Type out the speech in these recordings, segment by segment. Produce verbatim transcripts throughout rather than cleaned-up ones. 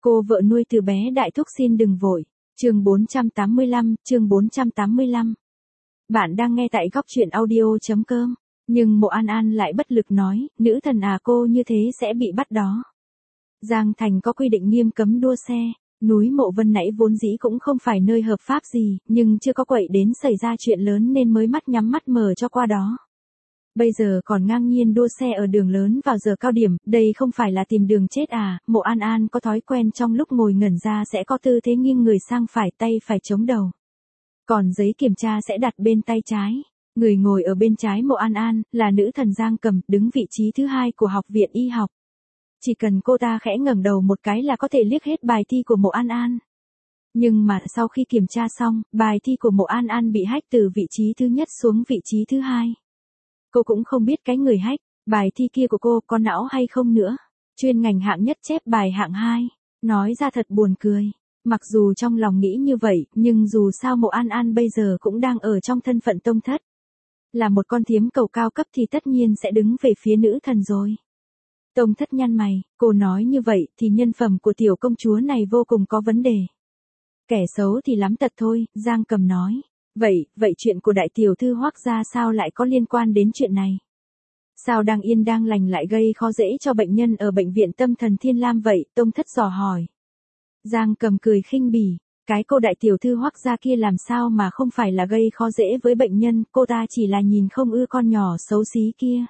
Cô vợ nuôi từ bé đại thúc xin đừng vội. Chương bốn trăm tám mươi lăm, chương bốn trăm tám mươi lăm. Bạn đang nghe tại góc truyện audio.com. Nhưng Mộ An An lại bất lực nói, nữ thần à, cô như thế sẽ bị bắt đó. Giang Thành có quy định nghiêm cấm đua xe. Núi Mộ Vân nãy vốn dĩ cũng không phải nơi hợp pháp gì, nhưng chưa có quậy đến xảy ra chuyện lớn nên mới mắt nhắm mắt mở cho qua đó. Bây giờ còn ngang nhiên đua xe ở đường lớn vào giờ cao điểm, đây không phải là tìm đường chết à? Mộ An An có thói quen trong lúc ngồi ngẩn ra sẽ có tư thế nghiêng người sang phải, tay phải chống đầu. Còn giấy kiểm tra sẽ đặt bên tay trái. Người ngồi ở bên trái Mộ An An, là nữ thần Giang Cầm, đứng vị trí thứ hai của học viện y học. Chỉ cần cô ta khẽ ngẩng đầu một cái là có thể liếc hết bài thi của Mộ An An. Nhưng mà sau khi kiểm tra xong, bài thi của Mộ An An bị hack từ vị trí thứ nhất xuống vị trí thứ hai. Cô cũng không biết cái người hack, bài thi kia của cô có não hay không nữa. Chuyên ngành hạng nhất chép bài hạng hai. Nói ra thật buồn cười. Mặc dù trong lòng nghĩ như vậy, nhưng dù sao Mộ An An bây giờ cũng đang ở trong thân phận tông thất. Là một con thiếm cầu cao cấp thì tất nhiên sẽ đứng về phía nữ thần rồi. Tông thất nhăn mày, cô nói như vậy thì nhân phẩm của tiểu công chúa này vô cùng có vấn đề. Kẻ xấu thì lắm tật thôi, Giang Cầm nói. Vậy, vậy chuyện của đại tiểu thư Hoắc gia sao lại có liên quan đến chuyện này? Sao đang yên đang lành lại gây khó dễ cho bệnh nhân ở bệnh viện tâm thần Thiên Lam vậy? Tông thất dò hỏi. Giang Cầm cười khinh bỉ, cái cô đại tiểu thư Hoắc gia kia làm sao mà không phải là gây khó dễ với bệnh nhân, cô ta chỉ là nhìn không ưa con nhỏ xấu xí kia.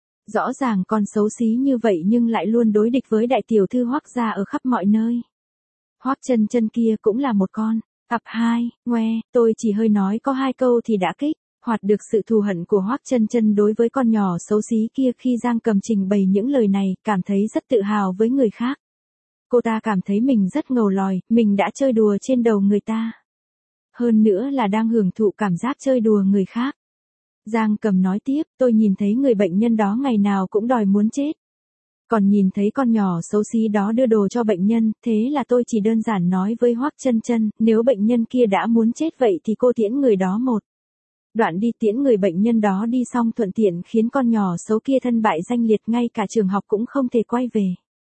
Rõ ràng con xấu xí như vậy nhưng lại luôn đối địch với đại tiểu thư Hoắc gia ở khắp mọi nơi. Hoắc Chân Chân kia cũng là một con. Cặp hai, ngoe, tôi chỉ hơi nói có hai câu thì đã kích hoạt được sự thù hận của Hoắc Chân Chân đối với con nhỏ xấu xí kia. Khi Giang Cầm trình bày những lời này, cảm thấy rất tự hào với người khác. Cô ta cảm thấy mình rất ngầu lòi, mình đã chơi đùa trên đầu người ta. Hơn nữa là đang hưởng thụ cảm giác chơi đùa người khác. Giang Cầm nói tiếp, tôi nhìn thấy người bệnh nhân đó ngày nào cũng đòi muốn chết. Còn nhìn thấy con nhỏ xấu xí đó đưa đồ cho bệnh nhân, thế là tôi chỉ đơn giản nói với Hoắc Chân Chân, nếu bệnh nhân kia đã muốn chết vậy thì cô tiễn người đó một đoạn đi, tiễn người bệnh nhân đó đi xong thuận tiện khiến con nhỏ xấu kia thân bại danh liệt, ngay cả trường học cũng không thể quay về.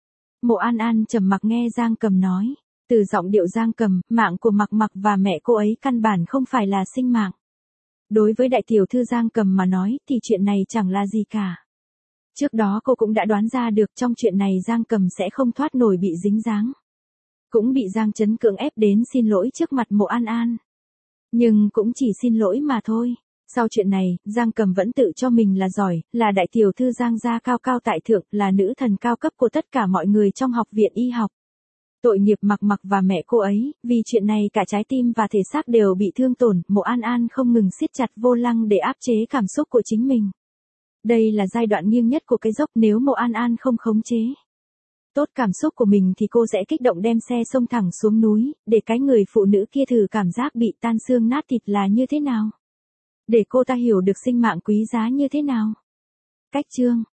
Mộ An An trầm mặc nghe Giang Cầm nói, từ giọng điệu Giang Cầm, mạng của Mặc Mặc và mẹ cô ấy căn bản không phải là sinh mạng. Đối với đại tiểu thư Giang Cầm mà nói thì chuyện này chẳng là gì cả. Trước đó cô cũng đã đoán ra được trong chuyện này Giang Cầm sẽ không thoát nổi bị dính dáng. Cũng bị Giang Chấn cưỡng ép đến xin lỗi trước mặt Mộ An An. Nhưng cũng chỉ xin lỗi mà thôi. Sau chuyện này, Giang Cầm vẫn tự cho mình là giỏi, là đại tiểu thư Giang gia cao cao tại thượng, là nữ thần cao cấp của tất cả mọi người trong học viện y học. Tội nghiệp Mặc Mặc và mẹ cô ấy, vì chuyện này cả trái tim và thể xác đều bị thương tổn. Mộ An An không ngừng siết chặt vô lăng để áp chế cảm xúc của chính mình. Đây là giai đoạn nghiêng nhất của cái dốc, nếu Mộ An An không khống chế tốt cảm xúc của mình thì cô sẽ kích động đem xe xông thẳng xuống núi, để cái người phụ nữ kia thử cảm giác bị tan xương nát thịt là như thế nào. Để cô ta hiểu được sinh mạng quý giá như thế nào. Cách chương